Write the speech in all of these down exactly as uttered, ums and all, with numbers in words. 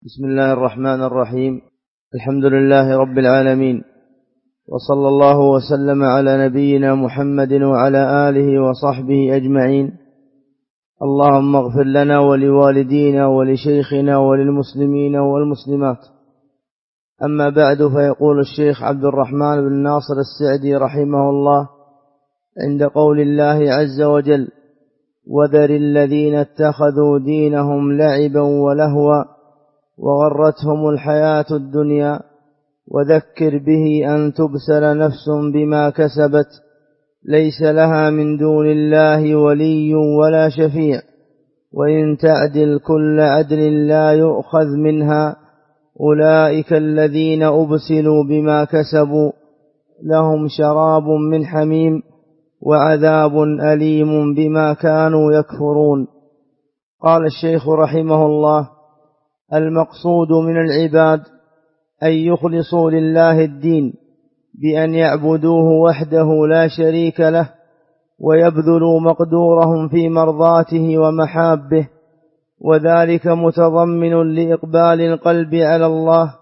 بسم الله الرحمن الرحيم. الحمد لله رب العالمين، وصلى الله وسلم على نبينا محمد وعلى آله وصحبه أجمعين. اللهم اغفر لنا ولوالدينا ولشيخنا وللمسلمين والمسلمات. أما بعد، فيقول الشيخ عبد الرحمن بن ناصر السعدي رحمه الله عند قول الله عز وجل: وذر الذين اتخذوا دينهم لعبا ولهوا وغرتهم الحياة الدنيا وذكر به أن تبسل نفس بما كسبت ليس لها من دون الله ولي ولا شفيع، وإن تعدل كل عدل لا يؤخذ منها. أولئك الذين أبسلوا بما كسبوا لهم شراب من حميم وعذاب أليم بما كانوا يكفرون. قال الشيخ رحمه الله: المقصود من العباد أن يخلصوا لله الدين بأن يعبدوه وحده لا شريك له، ويبذلوا مقدورهم في مرضاته ومحابه، وذلك متضمن لإقبال القلب على الله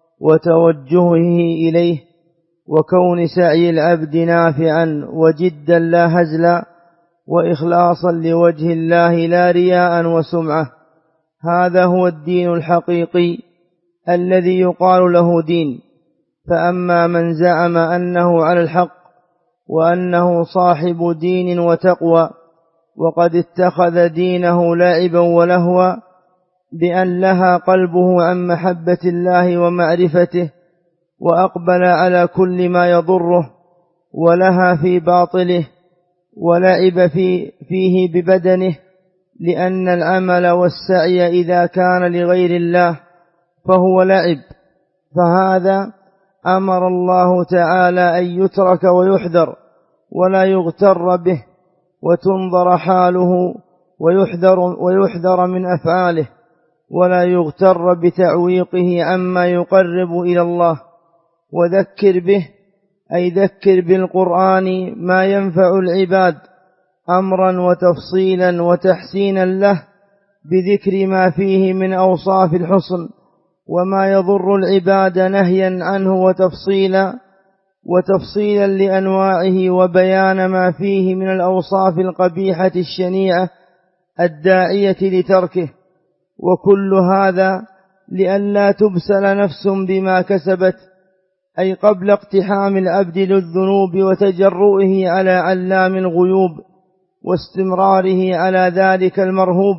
وتوجهه إليه، وكون سعي العبد نافعا وجدا لا هزلا، وإخلاصا لوجه الله لا رياء وسمعة. هذا هو الدين الحقيقي الذي يقال له دين. فأما من زعم أنه على الحق وأنه صاحب دين وتقوى وقد اتخذ دينه لعبا ولهوا بأن لها قلبه عن محبة الله ومعرفته، وأقبل على كل ما يضره، ولها في باطله، ولعب في فيه ببدنه، لأن العمل والسعي إذا كان لغير الله فهو لعب، فهذا أمر الله تعالى أن يترك ويحذر ولا يغتر به، وتنظر حاله ويحذر, ويحذر من أفعاله، ولا يغتر بتعويقه عما يقرب إلى الله. وذكر به أي ذكر بالقرآن ما ينفع العباد أمرا وتفصيلا وتحسينا له، بذكر ما فيه من أوصاف الحسن وما يضر العباد نهيا عنه، وتفصيلا وتفصيلا لأنواعه، وبيان ما فيه من الأوصاف القبيحة الشنيعة الداعية لتركه. وكل هذا لئلا تبسل نفس بما كسبت، أي قبل اقتحام العبد للذنوب وتجرؤه على علام الغيوب واستمراره على ذلك المرهوب،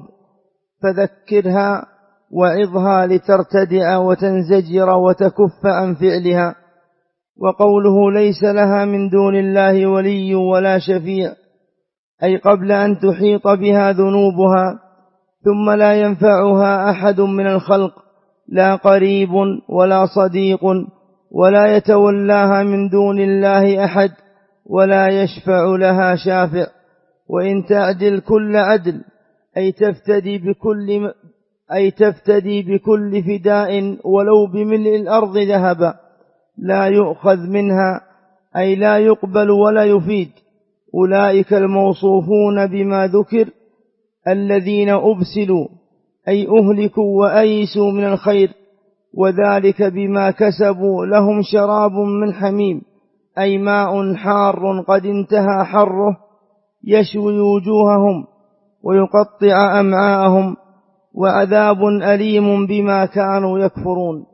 فذكرها وعظها لترتدع وتنزجر وتكف عن فعلها. وقوله ليس لها من دون الله ولي ولا شفيع، أي قبل أن تحيط بها ذنوبها ثم لا ينفعها أحد من الخلق، لا قريب ولا صديق، ولا يتولاها من دون الله أحد، ولا يشفع لها شافع. وإن تعدل كل عدل، أي تفتدي بكل أي تفتدي بكل فداء ولو بملء الأرض ذهبا، لا يؤخذ منها، أي لا يقبل ولا يفيد. أولئك الموصوفون بما ذكر الذين أبسلوا، أي أهلكوا وأيسوا من الخير، وذلك بما كسبوا لهم شراب من حميم، أي ماء حار قد انتهى حره يشوي وجوههم ويقطع أمعاءهم، وعذاب أليم بما كانوا يكفرون.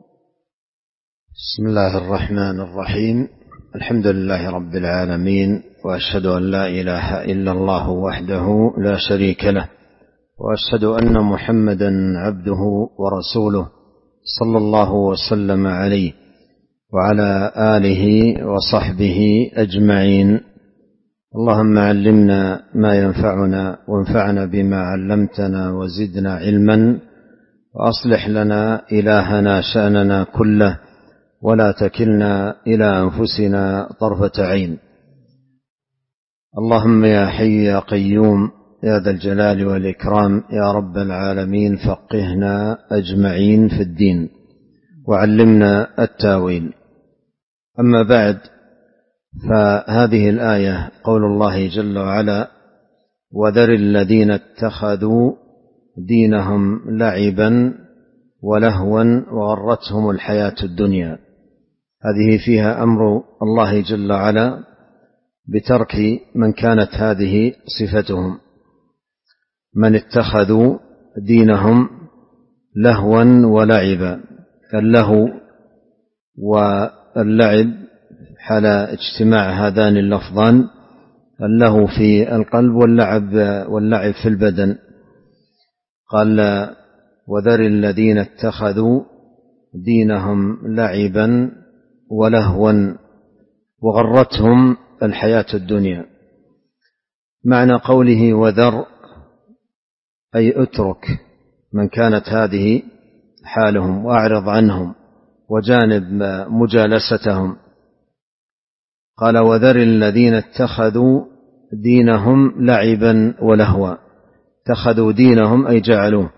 بسم الله الرحمن الرحيم. الحمد لله رب العالمين، وأشهد أن لا إله إلا الله وحده لا شريك له، وأشهد أن محمدا عبده ورسوله صلى الله وسلم عليه وعلى آله وصحبه أجمعين. اللهم علمنا ما ينفعنا، وانفعنا بما علمتنا، وزدنا علما، وأصلح لنا إلهنا شأننا كله، ولا تكلنا إلى أنفسنا طرفة عين. اللهم يا حي يا قيوم يا ذا الجلال والإكرام يا رب العالمين، فقهنا أجمعين في الدين، وعلمنا التاويل. أما بعد، فهذه الآية قول الله جل وعلا: وذر الذين اتخذوا دينهم لعبا ولهوا وغرتهم الحياة الدنيا. هذه فيها أمر الله جل وعلا بترك من كانت هذه صفتهم، من اتخذوا دينهم لهوا ولعبا. اللهو واللعب حال اجتماع هذان اللفظان، اللهو في القلب واللعب واللعب في البدن. قال وذر الذين اتخذوا دينهم لعبا ولهوا وغرتهم الحياة الدنيا. معنى قوله وذر أي اترك من كانت هذه حالهم وأعرض عنهم وجانب مجالستهم. قال وذر الذين اتخذوا دينهم لعبا ولهوا، اتخذوا دينهم أي جعلوه،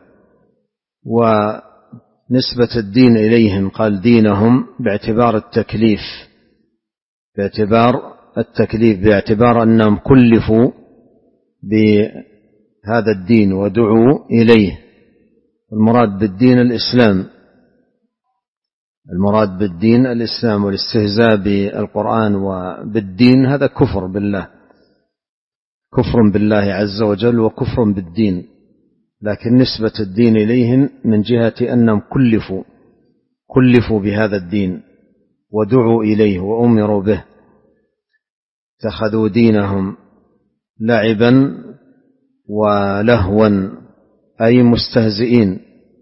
ونسبة الدين إليهم قال دينهم باعتبار التكليف، باعتبار التكليف باعتبار أنهم كلفوا بهذا الدين ودعوا إليه. المراد بالدين الإسلام، المراد بالدين الإسلام، والاستهزاء بالقرآن وبالدين هذا كفر بالله، كفر بالله عز وجل وكفر بالدين. لكن نسبة الدين إليهم من جهة أنهم كلفوا كلفوا بهذا الدين ودعوا إليه وأمروا به. اتخذوا دينهم لعبا ولهوا أي مستهزئين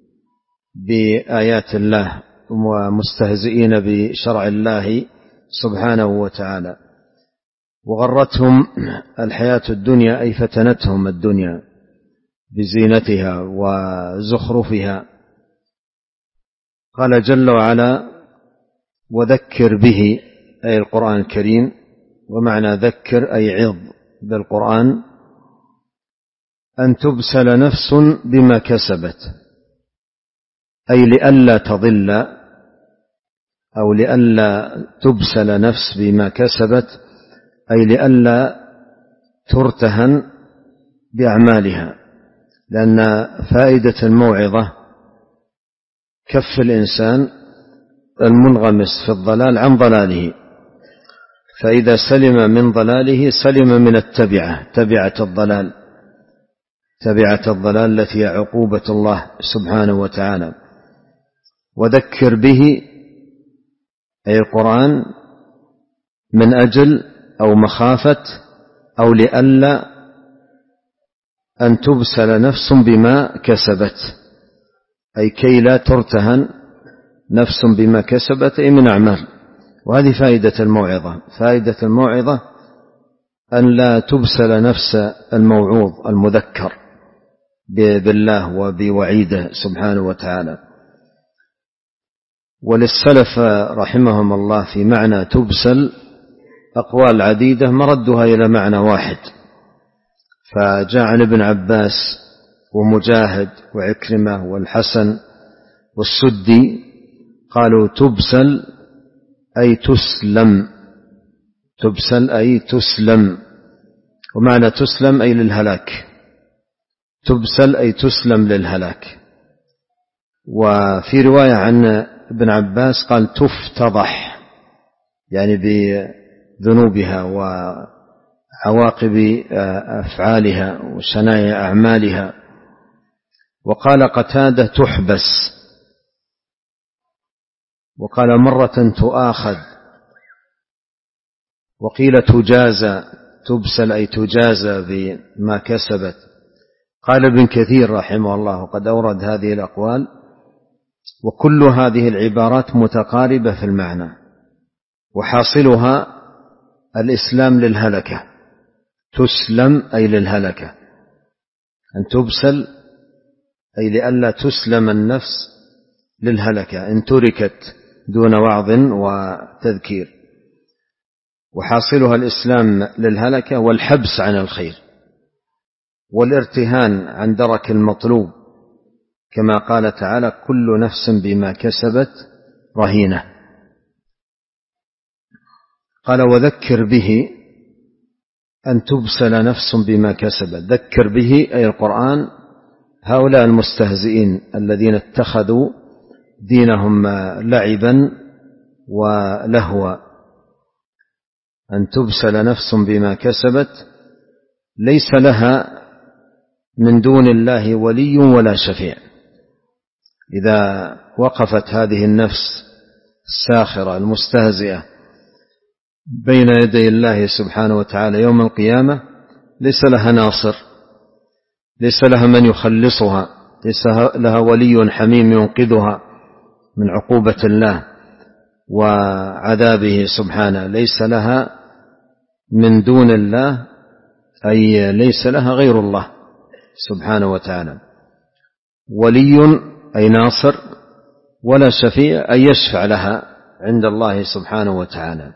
بآيات الله ومستهزئين بشرع الله سبحانه وتعالى. وغرتهم الحياة الدنيا أي فتنتهم الدنيا بزينتها وزخرفها. قال جل وعلا وذكر به أي القرآن الكريم، ومعنى ذكر أي عظ بالقرآن، أن تبسل نفس بما كسبت، أي لئلا تضل أو لئلا تبسل نفس بما كسبت، أي لئلا ترتهن بأعمالها. لأن فائدة الموعظة كف الإنسان المنغمس في الضلال عن ضلاله، فإذا سلم من ضلاله سلم من التبعة، تبعة الضلال، تبعة الضلال التي هي عقوبة الله سبحانه وتعالى. وذكر به أي القرآن من أجل أو مخافة أو لئلا أن تبسل نفس بما كسبت، أي كي لا ترتهن نفس بما كسبت أي من أعمال. وهذه فائدة الموعظة، فائدة الموعظة أن لا تبسل نفس الموعوظ المذكر بالله وبوعيده سبحانه وتعالى. وللسلف رحمهم الله في معنى تبسل أقوال عديدة مردها إلى معنى واحد، فجاء عن ابن عباس ومجاهد وعكرمة والحسن والسدي قالوا تبسل أي تسلم، تبسل أي تسلم، ومعنى تسلم أي للهلاك، تبسل أي تسلم للهلاك. وفي رواية عن ابن عباس قال تفتضح، يعني بذنوبها وعواقب أفعالها وشنائع أعمالها. وقال قتادة تحبس، وقال مرة تؤاخذ، وقيل تجازى، تبسل أي تجازى بما كسبت. قال ابن كثير رحمه الله قد أورد هذه الأقوال، وكل هذه العبارات متقاربة في المعنى، وحاصلها الإسلام للهلكة، تسلم أي للهلكة، أن تبسل أي لئلا تسلم النفس للهلكة إن تركت دون وعظ وتذكير، وحاصلها الإسلام للهلكة والحبس عن الخير والارتهان عن درك المطلوب، كما قال تعالى كل نفس بما كسبت رهينة. قال وذكر به أن تبسل نفس بما كسبت، ذكر به أي القرآن هؤلاء المستهزئين الذين اتخذوا دينهم لعبا ولهوا، أن تبسل نفس بما كسبت ليس لها من دون الله ولي ولا شفيع. إذا وقفت هذه النفس الساخرة المستهزئة بين يدي الله سبحانه وتعالى يوم القيامة ليس لها ناصر، ليس لها من يخلصها، ليس لها ولي حميم ينقذها من عقوبة الله وعذابه سبحانه، ليس لها من دون الله، أي ليس لها غير الله سبحانه وتعالى ولي أي ناصر، ولا شفيع أي يشفع لها عند الله سبحانه وتعالى.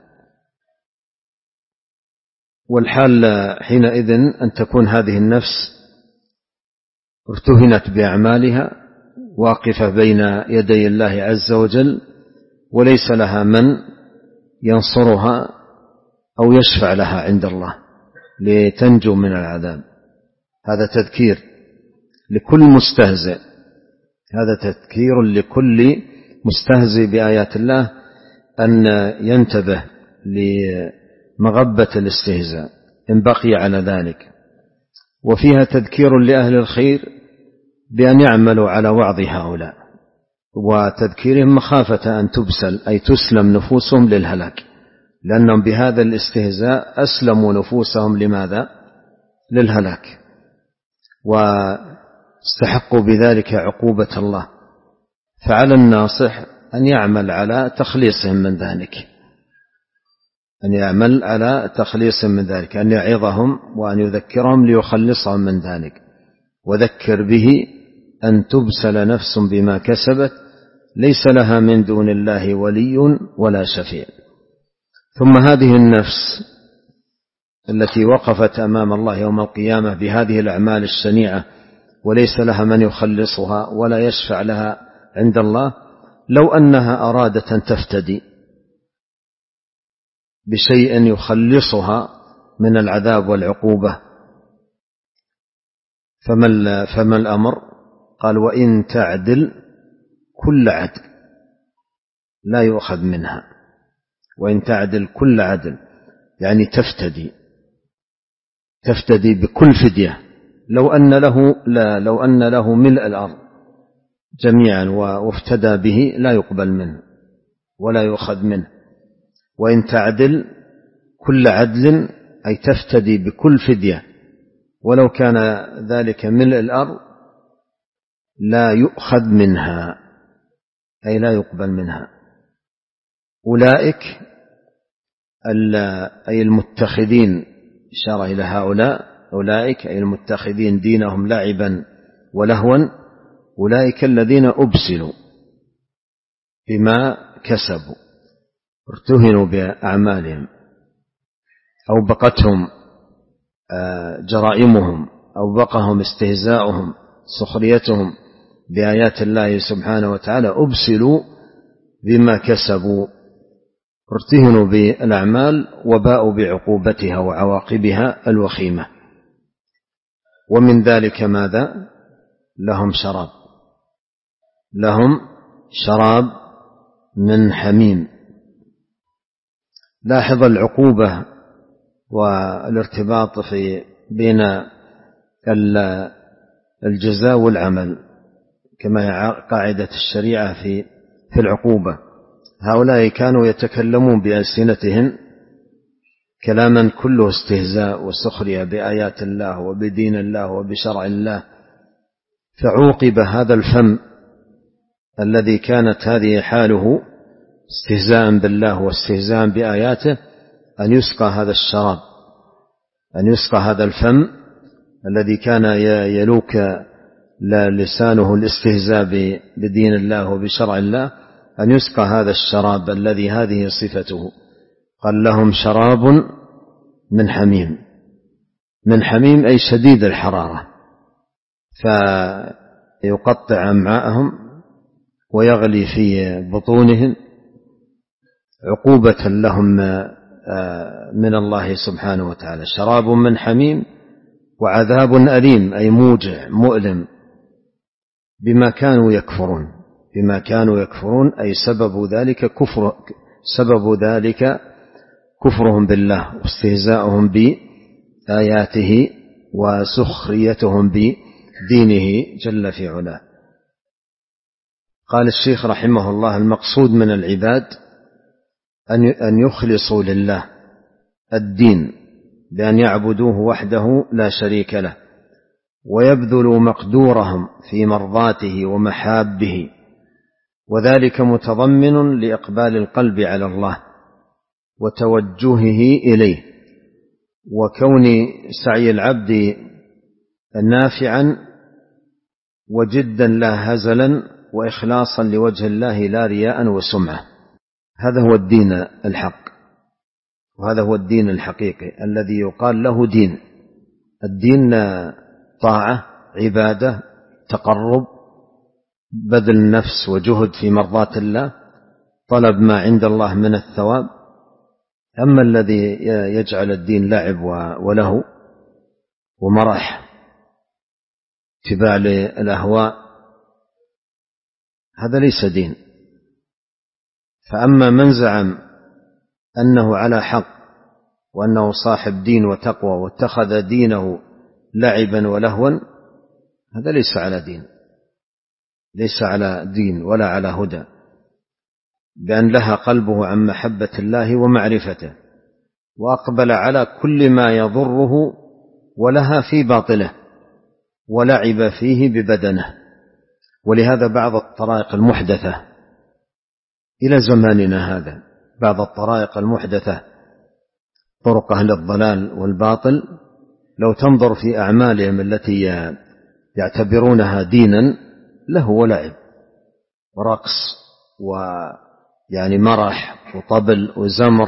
والحال حينئذ أن تكون هذه النفس ارتهنت بأعمالها واقفة بين يدي الله عز وجل، وليس لها من ينصرها أو يشفع لها عند الله لتنجو من العذاب. هذا تذكير لكل مستهزئ، هذا تذكير لكل مستهزئ بآيات الله أن ينتبه لمغبة الاستهزاء إن بقي على ذلك. وفيها تذكير لأهل الخير بأن يعملوا على وعظ هؤلاء وتذكيرهم مخافة أن تبسل أي تسلم نفوسهم للهلاك، لأنهم بهذا الاستهزاء أسلموا نفوسهم لماذا؟ للهلاك، واستحقوا بذلك عقوبة الله. فعلى الناصح أن يعمل على تخليصهم من ذلك، أن يعمل على تخليصهم من ذلك، أن يعظهم وأن يذكرهم ليخلصهم من ذلك. وذكر به أن تبسل نفس بما كسبت ليس لها من دون الله ولي ولا شفيع. ثم هذه النفس التي وقفت أمام الله يوم القيامة بهذه الأعمال الشنيعة وليس لها من يخلصها ولا يشفع لها عند الله، لو أنها أرادت أن تفتدي بشيء يخلصها من العذاب والعقوبة فما, فما الأمر؟ قال وإن تعدل كل عدل لا يؤخذ منها. وإن تعدل كل عدل يعني تفتدي، تفتدي بكل فدية، لو أن له لا لو أن له ملء الأرض جميعا وافتدى به لا يقبل منه ولا يؤخذ منه. وإن تعدل كل عدل أي تفتدي بكل فدية ولو كان ذلك ملء الأرض لا يؤخذ منها أي لا يقبل منها. أولئك أي المتخذين، إشارة إلى هؤلاء، أولئك أي المتخذين دينهم لعبا ولهوا، أولئك الذين أبسلوا بما كسبوا، ارتهنوا بأعمالهم أو بقتهم جرائمهم أو بقهم استهزاؤهم سخريتهم بآيات الله سبحانه وتعالى، أبسلوا بما كسبوا، ارتهنوا بالأعمال وباءوا بعقوبتها وعواقبها الوخيمة. ومن ذلك ماذا؟ لهم شراب، لهم شراب من حميم. لاحظ العقوبة والارتباط في بين الجزاء والعمل كما هي قاعدة الشريعة في في العقوبة. هؤلاء كانوا يتكلمون بألسنتهم كلاما كله استهزاء وسخرية بآيات الله وبدين الله وبشرع الله، فعوقب هذا الفم الذي كانت هذه حاله استهزاء بالله واستهزاء بآياته أن يسقى هذا الشراب، أن يسقى هذا الفم الذي كان يلوك لسانه الاستهزاء بدين الله وبشرع الله، أن يسقى هذا الشراب الذي هذه صفته. قال لهم شراب من حميم، من حميم أي شديد الحرارة، فيقطع أمعاءهم ويغلي في بطونهم عقوبة لهم من الله سبحانه وتعالى. شراب من حميم وعذاب أليم أي موجع مؤلم بما كانوا يكفرون، بما كانوا يكفرون، أي سبب ذلك كفر سبب ذلك كفرهم بالله واستهزاؤهم بآياته وسخريتهم بدينه جل في علاه. قال الشيخ رحمه الله: المقصود من العباد أن يخلصوا لله الدين بأن يعبدوه وحده لا شريك له، ويبذلوا مقدورهم في مرضاته ومحابه، وذلك متضمن لإقبال القلب على الله وتوجهه إليه، وكون سعي العبد نافعا وجدا لا هزلا، وإخلاصا لوجه الله لا رياء وسمعة. هذا هو الدين الحق، وهذا هو الدين الحقيقي الذي يقال له دين. الدين طاعة، عبادة، تقرب، بذل النفس وجهد في مرضاة الله، طلب ما عند الله من الثواب. أما الذي يجعل الدين لعب وله ومرح، اتباع للأهواء، هذا ليس دين. فأما من زعم أنه على حق وأنه صاحب دين وتقوى واتخذ دينه لعبا ولهوا، هذا ليس على دين، ليس على دين ولا على هدى، بأن لها قلبه عن محبة الله ومعرفته، وأقبل على كل ما يضره ولها في باطله، ولعب فيه ببدنه. ولهذا بعض الطرائق المحدثة إلى زماننا هذا، بعض الطرائق المحدثة، طرق أهل الضلال والباطل، لو تنظر في أعمالهم التي يعتبرونها دينا، له ولعب ورقص ويعني مرح وطبل وزمر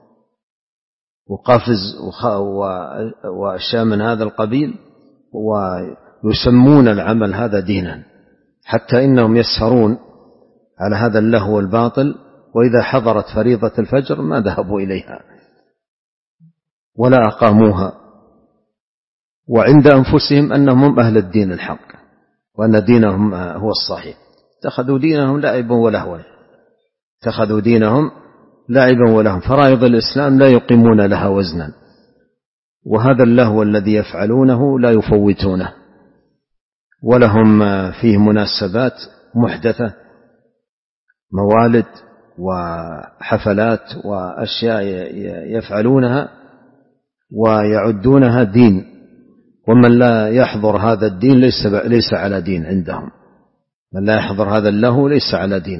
وقفز وأشياء من هذا القبيل، ويسمون العمل هذا دينا، حتى إنهم يسهرون على هذا اللهو والباطل، وإذا حضرت فريضة الفجر ما ذهبوا إليها ولا أقاموها، وعند أنفسهم أنهم أهل الدين الحق وأن دينهم هو الصحيح. اتخذوا دينهم لعبا ولهوا، اتخذوا دينهم لعبا ولهوا، فرائض الإسلام لا يقيمون لها وزنا، وهذا اللهو الذي يفعلونه لا يفوتونه، ولهم فيه مناسبات محدثة، موالد وحفلات وأشياء يفعلونها ويعدونها دين، ومن لا يحضر هذا الدين ليس ليس على دين عندهم، من لا يحضر هذا اللهو ليس على دين.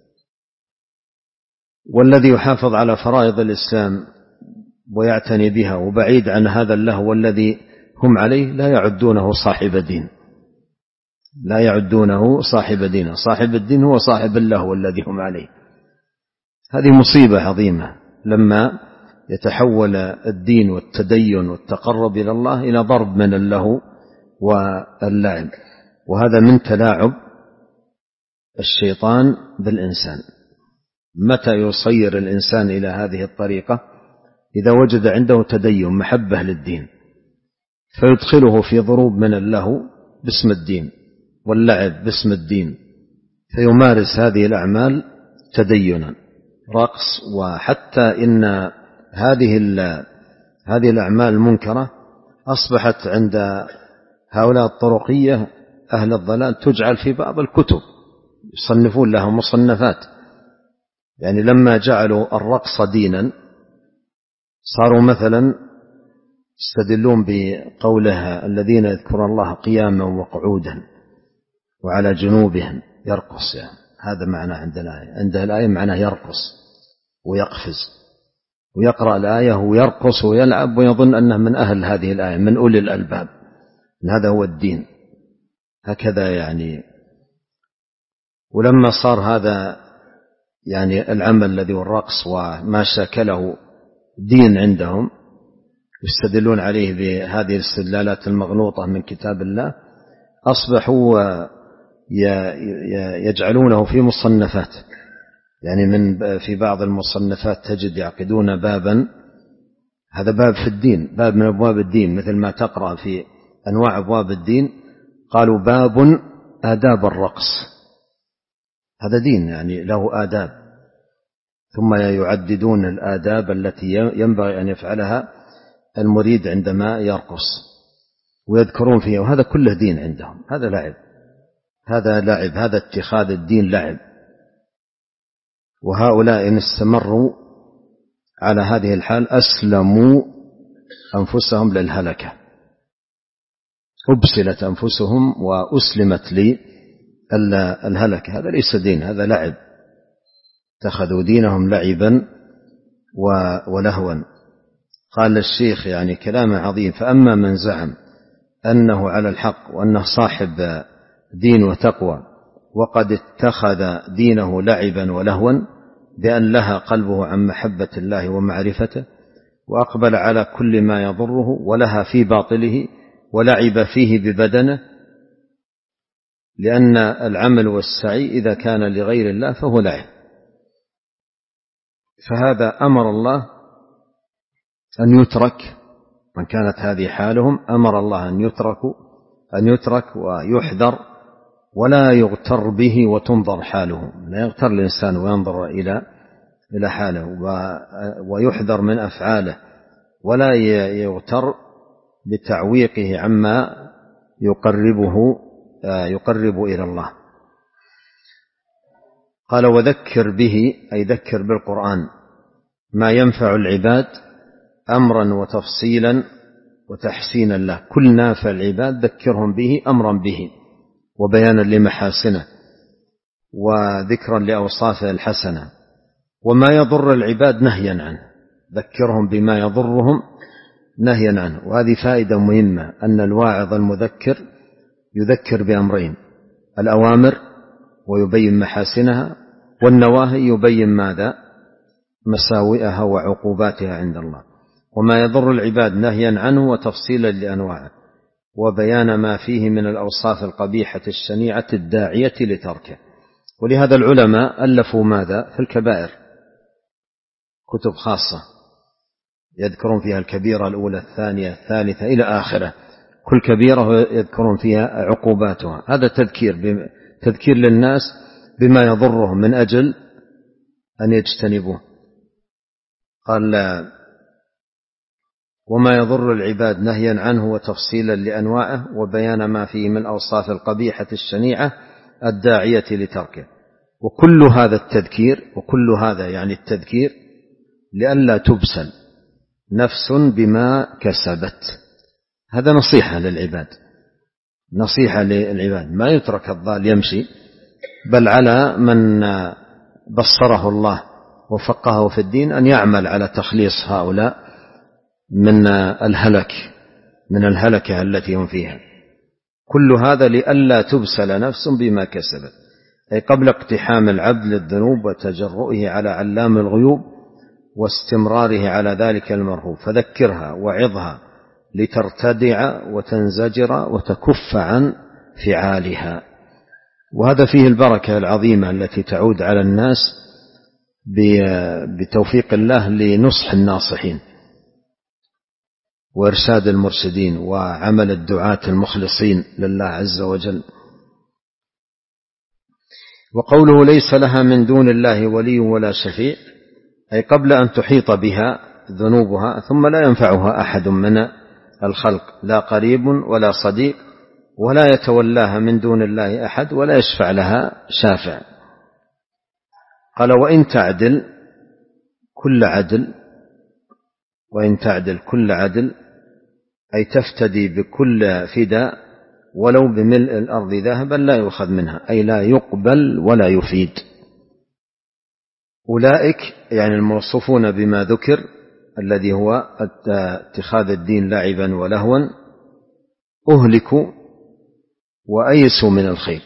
والذي يحافظ على فرائض الإسلام ويعتني بها وبعيد عن هذا اللهو الذي هم عليه لا يعدونه صاحب دين، لا يعدونه صاحب دين. صاحب الدين هو صاحب اللهو الذي هم عليه. هذه مصيبة عظيمة لما يتحول الدين والتدين والتقرب إلى الله إلى ضرب من اللهو واللعب، وهذا من تلاعب الشيطان بالإنسان. متى يصير الإنسان إلى هذه الطريقة؟ إذا وجد عنده تدين، محبة للدين، فيدخله في ضروب من اللهو باسم الدين واللعب باسم الدين، فيمارس هذه الأعمال تدينا، رقص. وحتى إن هذه هذه الأعمال المنكرة أصبحت عند هؤلاء الطرقية أهل الضلال تجعل في بعض الكتب، يصنفون لها مصنفات. يعني لما جعلوا الرقص دينا صاروا مثلا يستدلون بقولها: الذين يذكرون الله قياما وقعودا وعلى جنوبهم يرقص. يعني هذا معنى عندنا، عند الآية معناه يرقص ويقفز ويقرأ الآية ويرقص ويلعب ويظن أنه من أهل هذه الآية، من أولي الألباب، هذا هو الدين. هكذا يعني. ولما صار هذا يعني العمل الذي هو الرقص وما شاكله دين عندهم، يستدلون عليه بهذه الاستدلالات المغلوطة من كتاب الله، أصبحوا يجعلونه في مصنفات. يعني من في بعض المصنفات تجد يعقدون بابا، هذا باب في الدين، باب من أبواب الدين، مثل ما تقرأ في أنواع أبواب الدين، قالوا باب آداب الرقص، هذا دين يعني له آداب، ثم يعددون الآداب التي ينبغي أن يفعلها المريد عندما يرقص ويذكرون فيها، وهذا كله دين عندهم. هذا لعب، هذا لعب، هذا اتخاذ الدين لعب. وهؤلاء إن استمروا على هذه الحال أسلموا أنفسهم للهلكة، أبسلت أنفسهم وأسلمت للهلكة. هذا ليس دين، هذا لعب، اتخذوا دينهم لعبا ولهوا. قال الشيخ يعني كلام عظيم: فأما من زعم أنه على الحق وأنه صاحب دين وتقوى وقد اتخذ دينه لعبا ولهوا بأن لها قلبه عن محبة الله ومعرفته، وأقبل على كل ما يضره ولها في باطله ولعب فيه ببدنه، لأن العمل والسعي إذا كان لغير الله فهو لعب، فهذا أمر الله أن يترك. من كانت هذه حالهم أمر الله أن يترك أن يترك ويحذر ولا يغتر به وتنظر حاله. لا يغتر الإنسان وينظر إلى إلى حاله، ويحذر من أفعاله، ولا يغتر بتعويقه عما يقربه يقرب إلى الله. قال: وذكر به، أي ذكر بالقرآن ما ينفع العباد أمرا وتفصيلا وتحسينا له. كل نافع العباد ذكرهم به أمرا به وبيانا لمحاسنه وذكرا لأوصافه الحسنة، وما يضر العباد نهيا عنه، ذكرهم بما يضرهم نهيا عنه. وهذه فائدة مهمة، أن الواعظ المذكر يذكر بأمرين: الأوامر ويبين محاسنها، والنواهي يبين ماذا؟ مساوئها وعقوباتها عند الله. وما يضر العباد نهيا عنه وتفصيلا لأنواعه، وبيان ما فيه من الأوصاف القبيحة الشنيعة الداعية لتركه. ولهذا العلماء ألفوا ماذا؟ في الكبائر كتب خاصة يذكرون فيها الكبيرة الأولى الثانية الثالثة إلى آخره، كل كبيرة يذكرون فيها عقوباتها. هذا تذكير تذكير للناس بما يضرهم من أجل أن يجتنبوه. قال: وما يضر العباد نهيا عنه وتفصيلا لأنواعه، وبيان ما فيه من أوصاف القبيحة الشنيعة الداعية لتركه. وكل هذا التذكير، وكل هذا يعني التذكير لئلا تبسل نفس بما كسبت. هذا نصيحة للعباد، نصيحة للعباد، ما يترك الضال يمشي، بل على من بصره الله وفقهه في الدين أن يعمل على تخليص هؤلاء من الهلك من الهلكة التي هم فيها. كل هذا لئلا تبسل نفس بما كسبت، أي قبل اقتحام العبد للذنوب وتجرؤه على علام الغيوب واستمراره على ذلك المرهوب، فذكرها وعظها لترتدع وتنزجر وتكف عن فعالها. وهذا فيه البركة العظيمة التي تعود على الناس بتوفيق الله لنصح الناصحين وإرشاد المرشدين وعمل الدعاة المخلصين لله عز وجل. وقوله: ليس لها من دون الله ولي ولا شفيع، أي قبل أن تحيط بها ذنوبها ثم لا ينفعها أحد من الخلق، لا قريب ولا صديق، ولا يتولاها من دون الله أحد، ولا يشفع لها شافع. قال: وإن تعدل كل عدل، وإن تعدل كل عدل، أي تفتدي بكل فداء ولو بملء الأرض ذهبا لا يؤخذ منها، أي لا يقبل ولا يفيد. أولئك يعني الموصوفون بما ذكر، الذي هو اتخاذ الدين لعبا ولهوا، أهلكوا وأيسوا من الخير،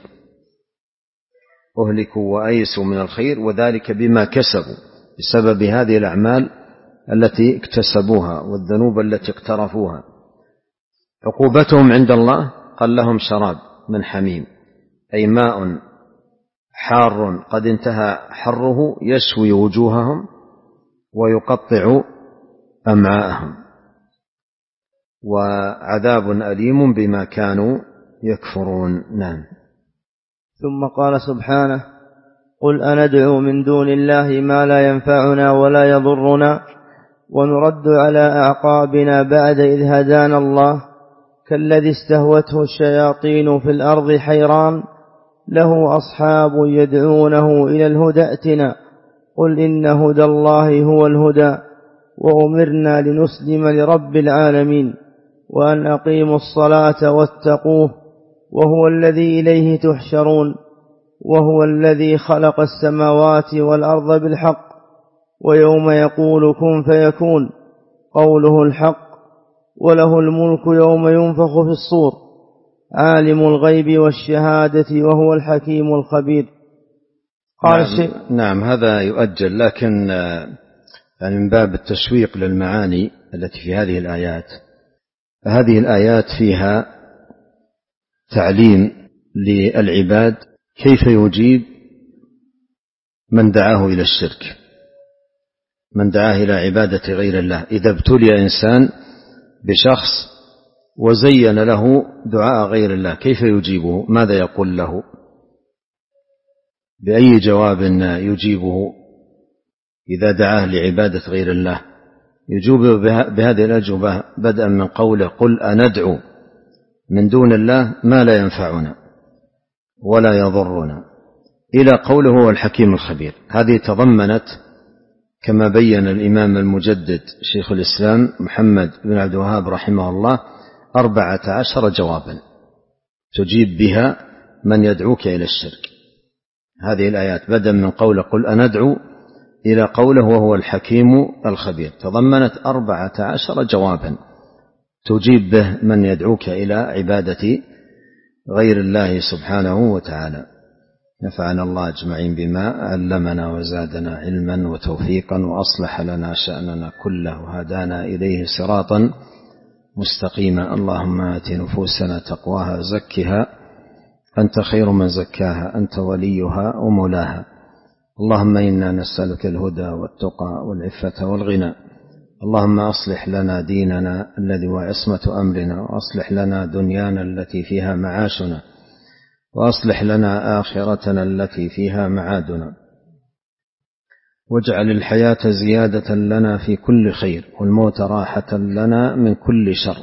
أهلكوا وأيسوا من الخير، وذلك بما كسبوا بسبب هذه الأعمال التي اكتسبوها والذنوب التي اقترفوها. عقوبتهم عند الله قال: لهم شراب من حميم، أي ماء حار قد انتهى حره يشوي وجوههم ويقطع أمعاءهم، وعذاب أليم بما كانوا يكفرون. نعم. ثم قال سبحانه: قل أندعو من دون الله ما لا ينفعنا ولا يضرنا ونرد على أعقابنا بعد إذ هدانا الله كالذي استهوته الشياطين في الأرض حيران له أصحاب يدعونه إلى الهدى ائتنا قل إن هدى الله هو الهدى وأمرنا لنسلم لرب العالمين وأن أقيموا الصلاة واتقوه وهو الذي إليه تحشرون وهو الذي خلق السماوات والأرض بالحق ويوم يقول كن فيكون قوله الحق وله الملك يوم ينفخ في الصور عالم الغيب والشهادة وهو الحكيم الخبير. قال نعم, نعم هذا يؤجل، لكن يعني من باب التشويق للمعاني التي في هذه الآيات. هذه الآيات فيها تعليم للعباد كيف يجيب من دعاه إلى الشرك، من دعاه إلى عبادة غير الله. إذا ابتلي إنسان بشخص وزين له دعاء غير الله كيف يجيبه؟ ماذا يقول له؟ بأي جواب يجيبه إذا دعاه لعبادة غير الله؟ يجيب بهذه الأجوبة بدءا من قوله قل أندعو من دون الله ما لا ينفعنا ولا يضرنا إلى قوله هو الحكيم الخبير. هذه تضمنت كما بين الإمام المجدد شيخ الإسلام محمد بن عبد الوهاب رحمه الله أربعة عشر جوابا تجيب بها من يدعوك إلى الشرك. هذه الآيات بدءا من قوله قل أندعو إلى قوله وهو الحكيم الخبير تضمنت أربعة عشر جوابا تجيب به من يدعوك إلى عبادة غير الله سبحانه وتعالى. نفعنا الله أجمعين بما علمنا وزادنا علما وتوفيقا وأصلح لنا شأننا كله وهدانا إليه صراطا مستقيما. اللهم آت نفوسنا تقواها زكها أنت خير من زكاها أنت وليها ومولاها. اللهم إنا نسألك الهدى والتقى والعفة والغنى. اللهم أصلح لنا ديننا الذي هو عصمة أمرنا وأصلح لنا دنيانا التي فيها معاشنا وأصلح لنا آخرتنا التي فيها معادنا واجعل الحياة زيادة لنا في كل خير والموت راحة لنا من كل شر.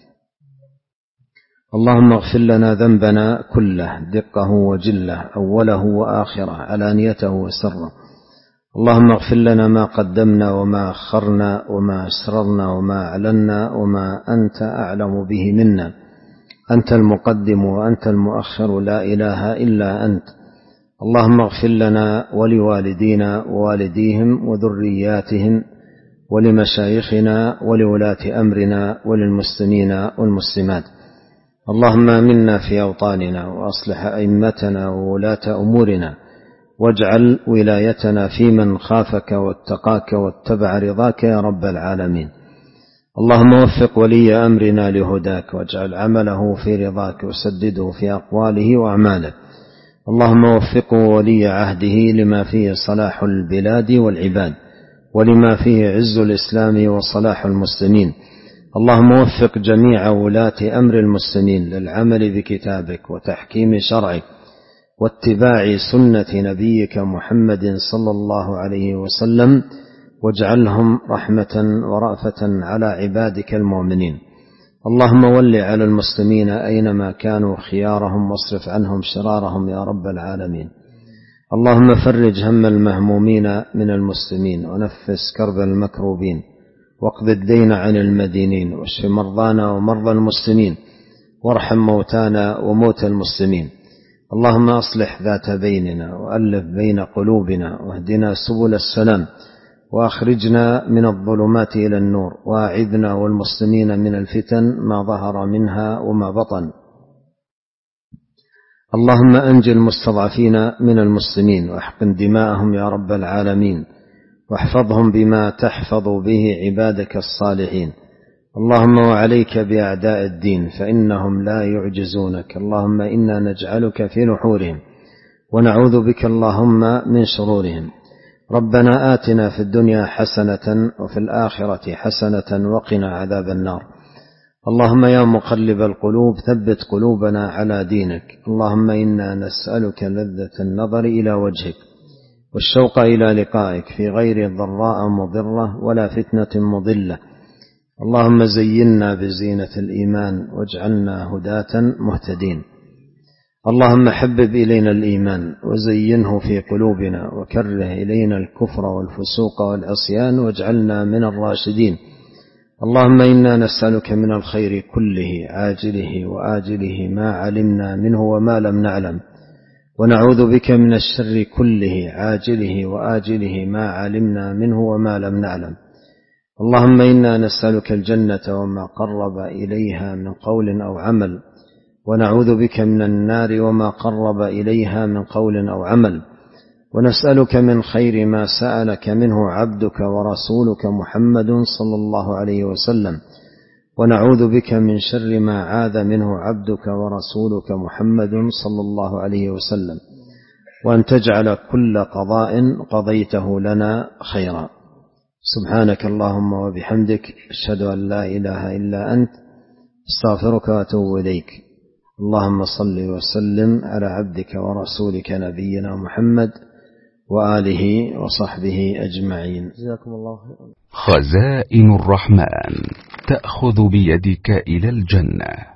اللهم اغفر لنا ذنبنا كله دقه وجله أوله وآخره علانيته وسره. اللهم اغفر لنا ما قدمنا وما أخرنا وما أسررنا وما أعلنا وما أنت أعلم به منا. أنت المقدم وأنت المؤخر لا إله إلا أنت. اللهم اغفر لنا ولوالدينا ووالديهم وذرياتهم ولمشايخنا ولولاة أمرنا وللمسلمين والمسلمات. اللهم آمنا في أوطاننا وأصلح أئمتنا وولاة أمورنا واجعل ولايتنا في من خافك واتقاك واتبع رضاك يا رب العالمين. اللهم وفق ولي أمرنا لهداك واجعل عمله في رضاك وسدده في أقواله وأعماله. اللهم وفقه ولي عهده لما فيه صلاح البلاد والعباد ولما فيه عز الإسلام وصلاح المسلمين. اللهم وفق جميع ولاة أمر المسلمين للعمل بكتابك وتحكيم شرعك واتباع سنة نبيك محمد صلى الله عليه وسلم واجعلهم رحمة ورأفة على عبادك المؤمنين. اللهم ول على المسلمين أينما كانوا خيارهم واصرف عنهم شرارهم يا رب العالمين. اللهم فرج هم المهمومين من المسلمين ونفس كرب المكروبين واقض الدين عن المدينين واشف مرضانا ومرضى المسلمين وارحم موتانا وموتى المسلمين. اللهم أصلح ذات بيننا وألف بين قلوبنا واهدنا سبل السلام وأخرجنا من الظلمات إلى النور وأعذنا والمسلمين من الفتن ما ظهر منها وما بطن. اللهم أنج المستضعفين من المسلمين واحقن دماءهم يا رب العالمين واحفظهم بما تحفظ به عبادك الصالحين. اللهم وعليك بأعداء الدين فإنهم لا يعجزونك. اللهم إنا نجعلك في نحورهم ونعوذ بك اللهم من شرورهم. ربنا آتنا في الدنيا حسنة وفي الآخرة حسنة وقنا عذاب النار. اللهم يا مقلب القلوب ثبت قلوبنا على دينك. اللهم إنا نسألك لذة النظر إلى وجهك والشوق إلى لقائك في غير ضراء مضرة ولا فتنة مضلة. اللهم زينا بزينة الإيمان واجعلنا هداة مهتدين. اللهم حبب إلينا الإيمان وزينه في قلوبنا وكره إلينا الكفر والفسوق والعصيان واجعلنا من الراشدين. اللهم إنا نسألك من الخير كله عاجله وآجله ما علمنا منه وما لم نعلم، ونعوذ بك من الشر كله عاجله وآجله ما علمنا منه وما لم نعلم. اللهم إنا نسألك الجنة وما قرب إليها من قول أو عمل، ونعوذ بك من النار وما قرب إليها من قول أو عمل، ونسألك من خير ما سألك منه عبدك ورسولك محمد صلى الله عليه وسلم، ونعوذ بك من شر ما عاذ منه عبدك ورسولك محمد صلى الله عليه وسلم، وأن تجعل كل قضاء قضيته لنا خيرا. سبحانك اللهم وبحمدك، أشهد أن لا إله إلا أنت، استغفرك وأتوب إليك. اللهم صل وسلم على عبدك ورسولك نبينا محمد وآله وصحبه أجمعين. جزاكم الله خيرا. خزائن الرحمن تأخذ بيدك إلى الجنة.